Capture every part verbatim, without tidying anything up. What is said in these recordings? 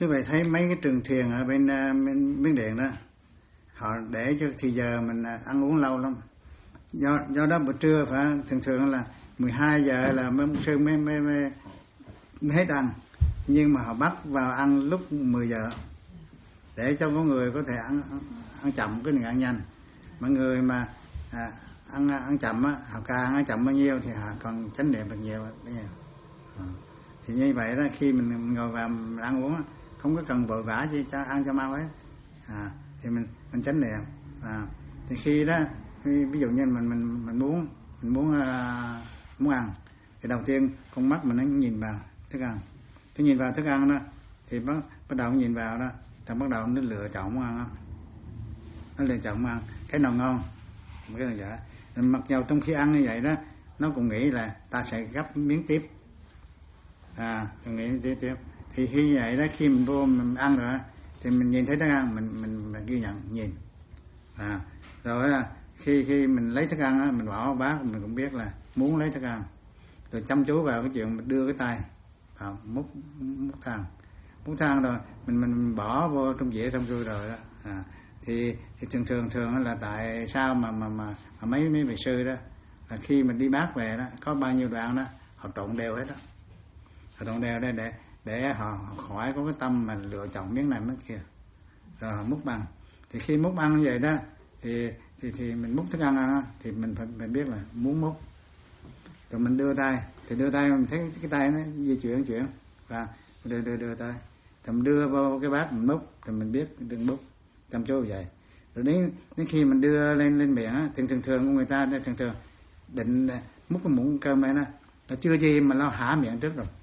Quý vị thấy mấy cái trường thiền ở bên, bên Miến Điện đó, họ để cho thì giờ mình ăn uống lâu lắm. Do do đó buổi trưa phải thường thường là mười hai giờ là mấy mục sư mới, mới, mới, mới hết ăn. Nhưng mà họ bắt vào ăn lúc mười giờ để cho có người có thể ăn ăn chậm, cái người ăn nhanh. Mọi người mà à, ăn ăn chậm á, họ càng ăn chậm bao nhiêu thì họ còn chánh niệm được nhiều bao nhiêu. À. Thì như vậy đó, khi mình ngồi vào mình ăn uống không có cần vội vã gì cho ăn cho mau hết. À, thì mình mình chánh niệm. À, thì khi đó khi, ví dụ như mình mình mình muốn mình muốn uh, muốn ăn thì đầu tiên con mắt mình nó nhìn vào thức ăn. Thì nhìn vào thức ăn đó thì bắt bắt đầu nhìn vào đó, thì bắt đầu nó lựa chọn món ăn đó. Nó lựa chọn món ăn cái nào ngon, cái nào dở. Mặc dầu trong khi ăn như vậy đó, nó cũng nghĩ là ta sẽ gấp miếng tiếp. À, nghĩ tiếp tiếp. Thì khi vậy đó, khi mình vô mình ăn rồi thì mình nhìn thấy thức ăn mình mình, mình ghi nhận nhìn. À, rồi là khi khi mình lấy thức ăn á, mình bỏ vào bát mình cũng biết là muốn lấy thức ăn. Rồi chăm chú vào cái chuyện mình đưa cái tay vào múc múc than, múc than rồi mình mình bỏ vô trong dĩa xong rồi rồi đó. À, thì thì thường thường thường là tại sao mà mà mà, mà mấy mấy vị sư đó là khi mình đi bát về đó có bao nhiêu đoạn đó họ trộn đều hết đó, họ trộn đều đây để để họ, họ khỏi có cái tâm mà lựa chọn miếng này miếng kia, rồi họ múc ăn. Thì khi múc ăn như vậy đó thì thì thì mình múc thức ăn đó, thì mình phải mình biết là muốn múc, rồi mình đưa tay thì đưa tay mình thấy cái tay nó di chuyển chuyển và đưa đưa đưa tay, rồi mình đưa vào cái bát mình múc, rồi mình biết đừng múc, chăm chú vậy. Rồi đến đến khi mình đưa lên lên miệng á, thường thường thường của người ta thường thường định múc cái muỗng cơm này nó nó chưa gì mà nó há miệng trước rồi,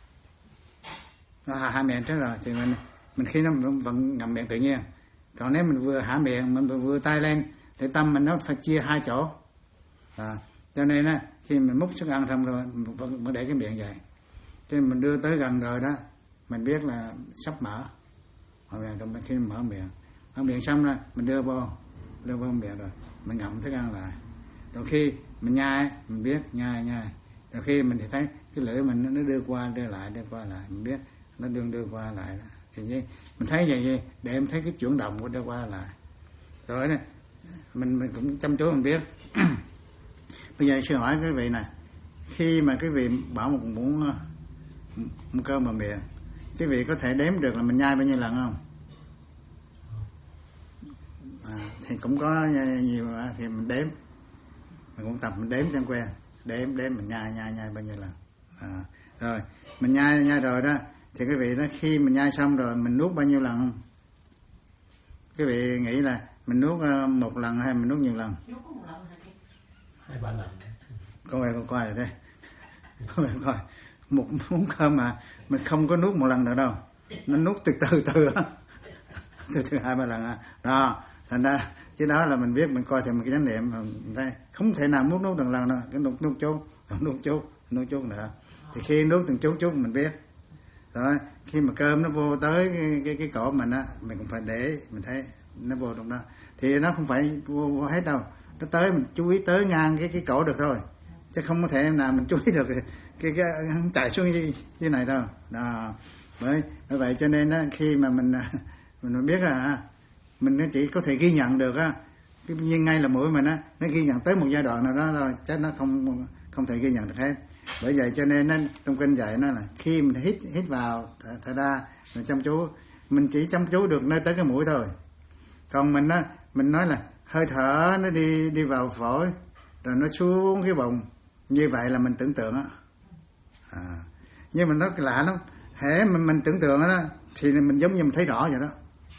nó há, há miệng trước rồi thì mình mình khi nó vẫn ngậm miệng tự nhiên. Còn nếu mình vừa há miệng mình vừa, vừa tay lên thì tâm mình nó phải chia hai chỗ. À, cho nên á khi mình múc thức ăn xong rồi mình vẫn, vẫn để cái miệng vậy, cho nên mình đưa tới gần rồi đó mình biết là sắp mở mở miệng. Rồi khi mình mở miệng mở miệng xong rồi mình đưa vô đưa vô miệng rồi mình ngậm thức ăn lại. Rồi khi mình nhai mình biết nhai nhai. Rồi khi mình thì thấy cái lưỡi mình nó đưa qua đưa lại đưa qua lại, mình biết nó đưa đưa qua lại đó. Thì như, mình thấy vậy vậy để em thấy cái chuyển động của đưa qua lại. Rồi này mình mình cũng chăm chú mình biết. Bây giờ sư hỏi cái vị này, khi mà cái vị bỏ một muỗng một cơm vào miệng, cái vị có thể đếm được là mình nhai bao nhiêu lần không? À, thì cũng có nhiều thì mình đếm, mình cũng tập mình đếm cho quen, đếm đếm mình nhai nhai nhai bao nhiêu lần. À, rồi mình nhai nhai rồi đó thì cái vị đó khi mình nhai xong rồi mình nuốt bao nhiêu lần không? Cái vị nghĩ là mình nuốt một lần hay mình nuốt nhiều lần? Nuốt có một lần thôi. Hai ba lần. Coi coi coi rồi đây. Coi coi một muỗng cơm mà mình không có nuốt một lần nữa đâu, nó nuốt từ từ từ từ từ hai ba lần à. Đó thành ra chứ đó là mình biết mình coi thì mình cái chánh niệm mình thấy không thể nào nuốt nuốt từng lần đâu, cái nuốt nuốt chút nuốt chút nuốt chút nữa. Thì khi nuốt từng chút chút mình biết rồi, khi mà cơm nó vô tới cái cái, cái cổ mình á mình cũng phải để mình thấy nó vô trong đó, thì nó không phải vô, vô hết đâu, nó tới mình chú ý tới ngang cái cái cổ được thôi, chứ không có thể nào mình chú ý được cái cái, cái chạy xuống như như này đâu. Đó bởi bởi vậy cho nên á khi mà mình mình biết là mình nó chỉ có thể ghi nhận được á, cái nhiên ngay là mũi mình á nó ghi nhận tới một giai đoạn nào đó rồi, chắc nó không không thể ghi nhận được hết. Bởi vậy cho nên nó, trong kinh dạy nó là khi mình hít hít vào thở ra mình chăm chú, mình chỉ chăm chú được nơi tới cái mũi thôi. Còn mình á mình nói là hơi thở nó đi đi vào phổi rồi nó xuống cái bụng, như vậy là mình tưởng tượng á. À, nhưng mà nó lạ lắm, hễ mình mình tưởng tượng đó thì mình giống như mình thấy rõ vậy đó.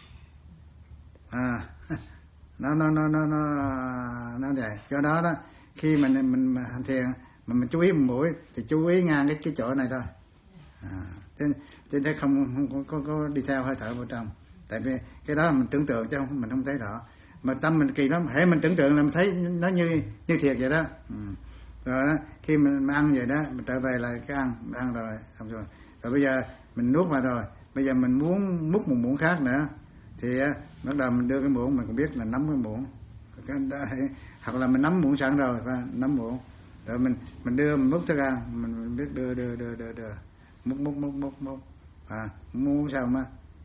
À, nó nó nó nó nó nó vậy. Do đó đó khi mình mình hành thiền mà mình chú ý một mũi thì chú ý ngang cái cái chỗ này thôi. À, thế thế không không có, có, có đi theo hơi thở vào trong, tại vì cái đó là mình tưởng tượng chứ không, mình không thấy rõ. Mà tâm mình kỳ lắm, hễ mình tưởng tượng là mình thấy nó như như thiệt vậy đó. Ừ. Rồi đó khi mình, mình ăn vậy đó mình trở về lại cái ăn mình ăn rồi xong rồi rồi bây giờ mình nuốt vào rồi, bây giờ mình muốn múc một muỗng khác nữa thì bắt đầu mình đưa cái muỗng, mình cũng biết là nắm cái muỗng cái đó, hoặc là mình nắm muỗng sẵn rồi và nắm muỗng rồi mình mình đưa mình múc thức ăn, mình, mình biết đưa đưa đưa đưa đưa múc múc múc múc múc à múc sao mà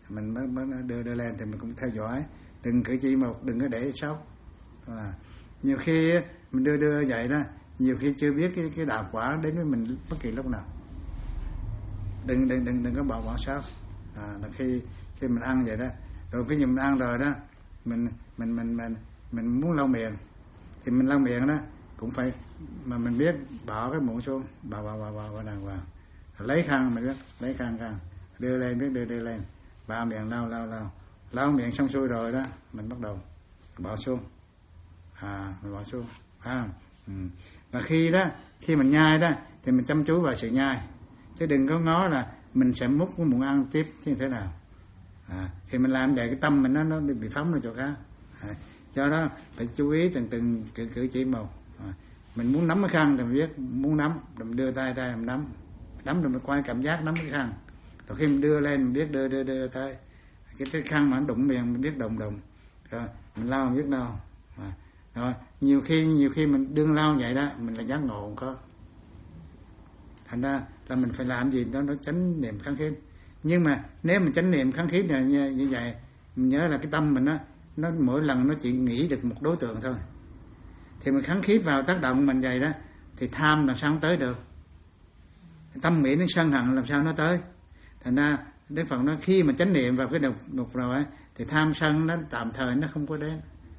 mình mới, mới đưa đưa lên thì mình cũng theo dõi từng cử chỉ một, đừng có để sót. À, nhiều khi mình đưa đưa vậy đó, nhiều khi chưa biết cái cái đạo quả đến với mình bất kỳ lúc nào. Đừng đừng đừng đừng có bỏ bỏ sót. À, là khi khi mình ăn vậy đó, rồi khi mình ăn rồi đó, mình mình mình mình mình muốn lau miệng thì mình lau miệng đó cũng phải mà mình biết bỏ cái muỗng xuống, bỏ bỏ bỏ bỏ, bỏ đàng hoàng, lấy khăn mình biết lấy khăn khăn đưa lên, biết đưa đưa lên, ba miệng lau lau lau lau miệng xong xuôi rồi đó, mình bắt đầu bỏ xuống. À, mình bỏ xuống. À, ừ. Và khi đó khi mình nhai đó thì mình chăm chú vào sự nhai, chứ đừng có ngó là mình sẽ múc cái muỗng ăn tiếp như thế nào. À, thì mình làm vậy cái tâm mình nó nó bị phóng ra chỗ khác. À, do đó phải chú ý từng từng cử, cử chỉ một. À, mình muốn nắm cái khăn thì mình biết muốn nắm, rồi mình đưa tay tay mình nắm, nắm rồi mình quay cảm giác nắm cái khăn. Rồi khi mình đưa lên mình biết đưa đưa đưa tay, cái cái khăn mà nó đụng miệng mình biết đồng đồng, rồi mình lau mình biết lau. À, rồi nhiều khi nhiều khi mình đương lau vậy đó mình là giác ngộ không có, thành ra là mình phải làm gì đó nó chánh niệm kháng khít. Nhưng mà nếu mình chánh niệm kháng khít này như, như vậy, mình nhớ là cái tâm mình á, nó mỗi lần nó chỉ nghĩ được một đối tượng thôi, thì mình kháng khít vào tác động mình vậy đó thì tham làm sao nó tới được, tâm nghĩ đến sân hận làm sao nó tới. Thành ra Đức Phật nói khi mà chánh niệm vào cái đục đục rồi ấy, thì tham sân nó tạm thời nó không có đến.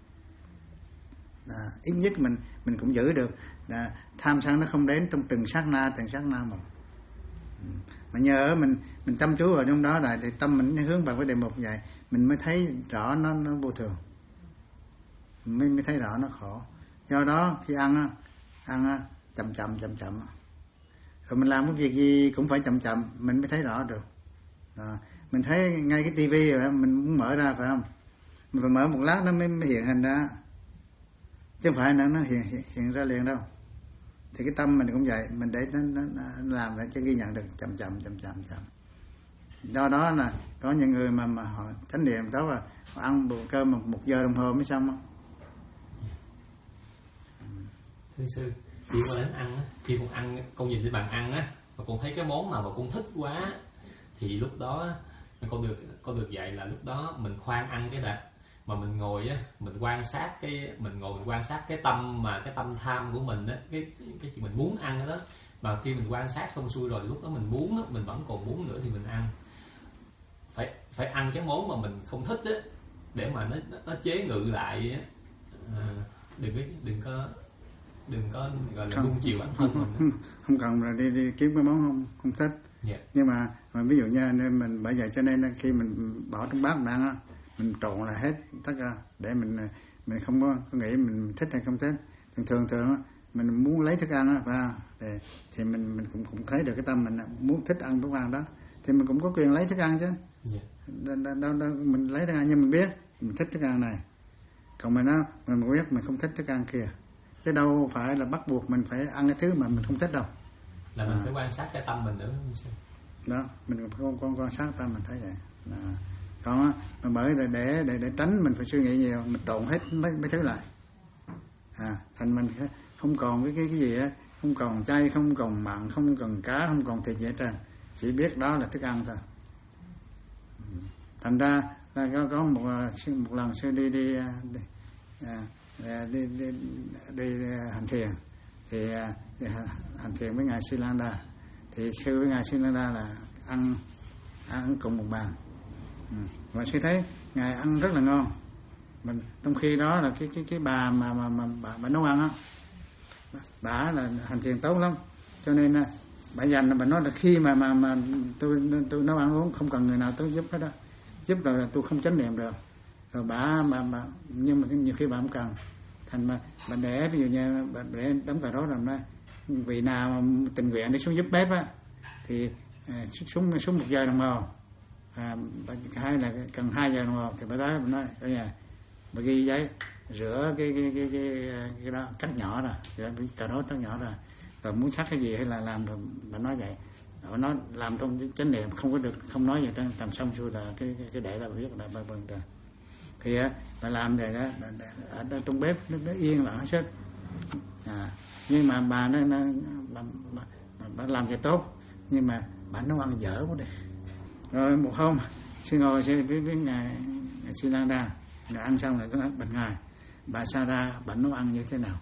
À, ít nhất mình mình cũng giữ được à, tham sân nó không đến trong từng sát na từng sát na một. Mà nhờ mình mình chăm chú vào trong đó lại thì tâm mình hướng vào cái đề mục vậy, mình mới thấy rõ nó nó vô thường, mới mới thấy rõ nó khổ. Do đó khi ăn ăn chậm chậm chậm chậm, rồi mình làm cái việc gì cũng phải chậm chậm, mình mới thấy rõ được. À, mình thấy ngay cái tivi rồi mình muốn mở ra phải không, mình phải mở một lát nó mới, mới hiện hình ra, chứ không phải là nó hiện, hiện hiện ra liền đâu. Thì cái tâm mình cũng vậy, mình để nó, nó, nó làm để cho ghi nhận được chậm chậm chậm chậm chậm. Do đó là có những người mà mà họ chánh niệm tốt là họ ăn bữa cơm một, một giờ đồng hồ mới xong đó. Thưa sư, khi con đến ăn á, khi con ăn, con nhìn thấy bạn ăn á, mà con thấy cái món nào mà con thích quá, thì lúc đó con được con được dạy là lúc đó mình khoan ăn cái đã, mà mình ngồi á, mình quan sát cái mình ngồi mình quan sát cái tâm mà cái tâm tham của mình á, cái cái chuyện mình muốn ăn đó, mà khi mình quan sát xong xuôi rồi lúc đó mình muốn á, mình vẫn còn muốn nữa thì mình ăn. Phải phải ăn cái món mà mình không thích á, để mà nó nó chế ngự lại á. À, đừng có đừng có đừng có gọi là nuông chiều bản thân mình. Không, không cần là đi đi kiếm cái món không không thích. Yeah. Nhưng mà mà ví dụ nha, nên mình bởi vậy cho nên khi mình bỏ trong bát mình ăn á, mình trộn là hết tất cả để mình mình không có, có nghĩ mình thích hay không thích. Thường thường thường mình muốn lấy thức ăn á và để thì mình mình cũng cũng thấy được cái tâm mình muốn thích ăn thức ăn đó, thì mình cũng có quyền lấy thức ăn chứ. Yeah. Đâu, đâu, đâu, mình lấy thức ăn nhưng mình biết mình thích thức ăn này, còn mình á mình biết mình không thích thức ăn kia, chứ đâu phải là bắt buộc mình phải ăn cái thứ mà mình không thích đâu. Là mình à. phải quan sát cái tâm mình nữa. Đó, mình không quan, quan sát tâm mình thấy vậy. À. Còn mà bởi để để để để tránh mình phải suy nghĩ nhiều, mình trộn hết mấy mấy thứ lại. À, thành mình không còn cái cái cái gì á, không còn chay, không còn mặn, không còn cá, không còn thịt gì hết trơn, chỉ biết đó là thức ăn thôi. Thành ra là có có một một lần sư đi đi đi, đi, đi, đi, đi, đi hành thiền thì đi hành thiền với ngài Silanda, thì sư với ngài Silanda là ăn ăn cùng một bàn. Ừ. Và sư thấy ngài ăn rất là ngon, mình trong khi đó là cái cái cái bà mà mà mà bà, bà nấu ăn á, bà là hành thiền tốt lắm, cho nên bà dành bà nói là khi mà mà mà tôi tôi nấu ăn uống không cần người nào tới giúp hết đó, giúp rồi là tôi không chánh niệm được. Rồi bà mà mà nhưng mà nhiều khi bà không cần, thành mà bà để ví dụ như bà để đóng cà rốt làm đó, vị nào mà tình nguyện để xuống giúp bếp á thì à, xuống xuống một giờ đồng hồ, à, hay là cần hai giờ đồng hồ thì bà tới bà nói ở nhà bà ghi giấy rửa cái cái cái cái, cái đó cắt nhỏ rồi, rửa cái cà rốt cắt nhỏ rồi, rồi muốn sắc cái gì hay là làm rồi bà nói vậy. Bà nói làm trong chánh niệm không có được, không nói gì trên làm xong xuôi là cái cái, cái để là biết là bà vâng rồi. Thì á bà làm vậy đó, ở trong bếp nó, nó yên lặng hết sức. À, nhưng mà bà nó, nó bà, bà, bà làm vậy tốt, nhưng mà bà nấu ăn dở quá đi. Rồi một hôm sư ngồi sư với với ngài ngài Sư Lan Đa, ngài ăn xong rồi tôi nói bạch ngài, bà Sa Ra bà nấu ăn như thế nào?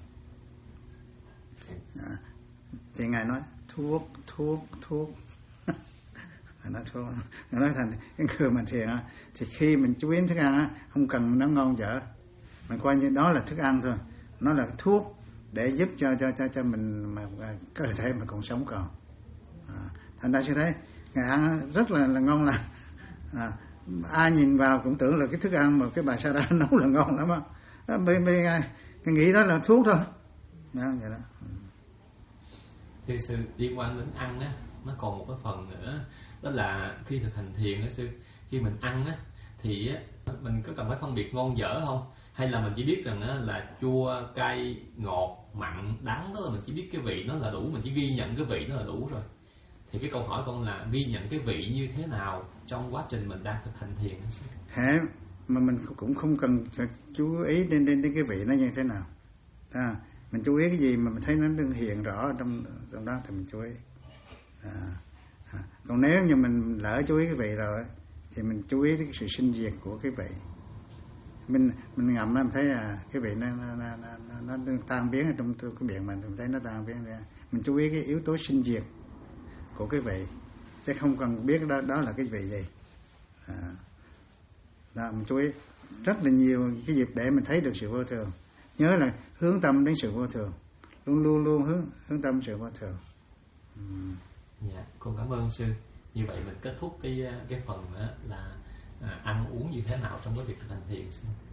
À, thì ngài nói thuốc thuốc thuốc ngài nói thuốc, ngài nói thành cái người mà thiền á, thì khi mình chú ý thức ăn á, không cần nó ngon dở, mình coi như đó là thức ăn thôi, nó là thuốc để giúp cho cho cho cho mình mà cơ thể mà còn sống còn. À, thành ra sư thấy ngài ăn rất là là ngon lành. À, ai nhìn vào cũng tưởng là cái thức ăn mà cái bà Sa Ra nấu là ngon lắm á. Bên bên ngài nghĩ đó là thuốc thôi. Đó, vậy đó. Thưa sư, liên quan đến ăn á, nó còn một cái phần nữa, đó là khi thực hành thiền á sư, khi mình ăn á thì á, mình có cần phải phân biệt ngon dở không? Hay là mình chỉ biết rằng á, là chua, cay, ngọt, mặn, đắng, đó là mình chỉ biết cái vị nó là đủ, mình chỉ ghi nhận cái vị nó là đủ rồi. Thì cái câu hỏi con là ghi nhận cái vị như thế nào trong quá trình mình đang thực hành thiền? Hả? Mà mình cũng không cần chú ý đến, đến, đến cái vị nó như thế nào. À, mình chú ý cái gì mà mình thấy nó đừng hiện rõ trong, trong đó thì mình chú ý. À, à. Còn nếu như mình lỡ chú ý cái vị rồi thì mình chú ý đến cái sự sinh diệt của cái vị. Mình mình ngậm nó mình thấy là cái vị nó nó, nó, nó, nó tan biến ở trong, trong cái miệng mình, mình thấy nó tan biến ra. Mình chú ý cái yếu tố sinh diệt của cái vị, chứ không cần biết đó đó là cái vị gì. À, đó, mình chú ý rất là nhiều cái dịp để mình thấy được sự vô thường. Nhớ là hướng tâm đến sự vô thường, luôn luôn luôn hướng hướng tâm sự vô thường. uhm. Dạ, con cảm ơn sư. Như vậy mình kết thúc cái cái phần đó là à, ăn uống như thế nào trong cái việc thực hành thiền.